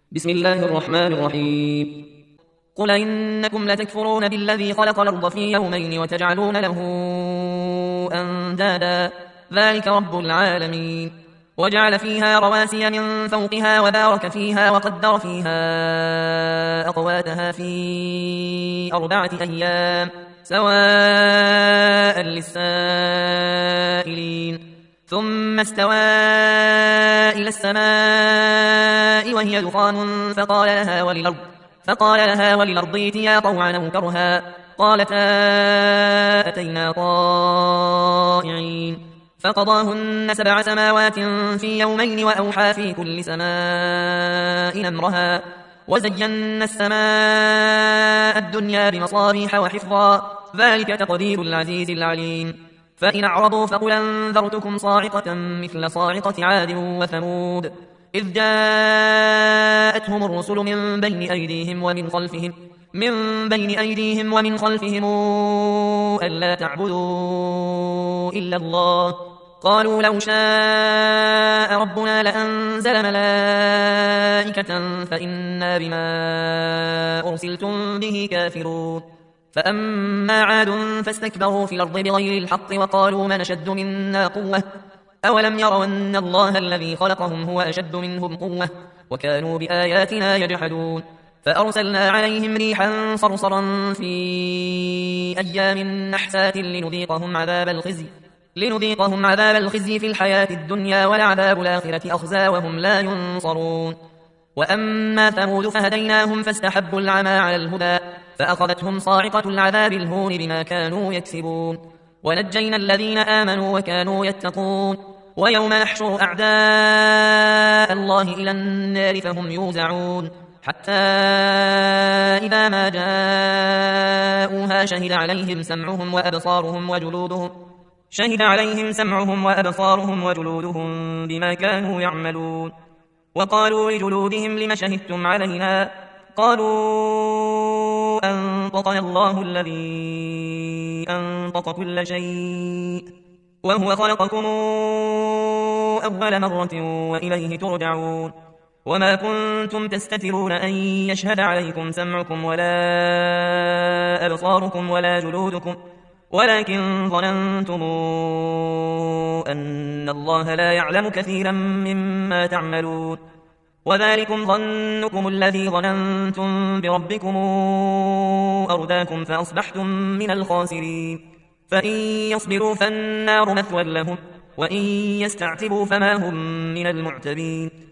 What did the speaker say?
بسم الله الرحمن الرحيم. قل إنكم لتكفرون بالذي خلق الأرض في يومين وتجعلون له أندادا ذلك رب العالمين. وجعل فيها رواسي من فوقها وبارك فيها وقدر فيها أقواتها في 4 أيام سواء للسائلين. ثم استوى إلى السماء وهي دخان فقال لها وللأرض ائتيا طوعا أو كرها قالتا أتينا طائعين. فقضاهن 7 سماوات في يومين وأوحى في كل سماء أمرها وزينا السماء الدنيا بمصابيح وحفظا ذلك تقدير العزيز العليم. فإن أعرضوا فقل أنذرتكم صاعقة مثل صاعقة عاد وثمود إذ جاءتهم الرسل من بين أيديهم ومن خلفهم ألا تعبدوا إلا الله قالوا لو شاء ربنا لأنزل ملائكة فإنا بما أرسلتم به كافرون. فأما عاد فاستكبروا في الأرض بغير الحق وقالوا من أشد منا قوة أولم يروا أن الله الذي خلقهم هو أشد منهم قوة وكانوا بآياتنا يجحدون. فأرسلنا عليهم ريحا صرصرا في أيام نحسات لنذيقهم عذاب الخزي في الحياة الدنيا ولعذاب الآخرة أخزى وهم لا ينصرون. وأما ثمود فهديناهم فاستحبوا العمى على الهدى فأخذتهم صاعقة العذاب الهون بما كانوا يكسبون. ونجينا الذين آمنوا وكانوا يتقون. ويوم نحشر أعداء الله إلى النار فهم يوزعون حتى إذا ما جاءوها شهد عليهم سمعهم وأبصارهم وجلودهم بما كانوا يعملون. وقالوا لجلودهم لم شهدتم علينا قالوا أنطقنا الله الذي أنطق كل شيء وهو خلقكم أول مرة وإليه ترجعون. وما كنتم تستترون أن يشهد عليكم سمعكم ولا أبصاركم ولا جلودكم ولكن ظننتم أن الله لا يعلم كثيرا مما تعملون. وذلكم ظنكم الذي ظننتم بربكم أرداكم فأصبحتم من الخاسرين. فإن يصبروا فالنار مثوى لهم وإن يستعتبوا فما هم من المعتبين.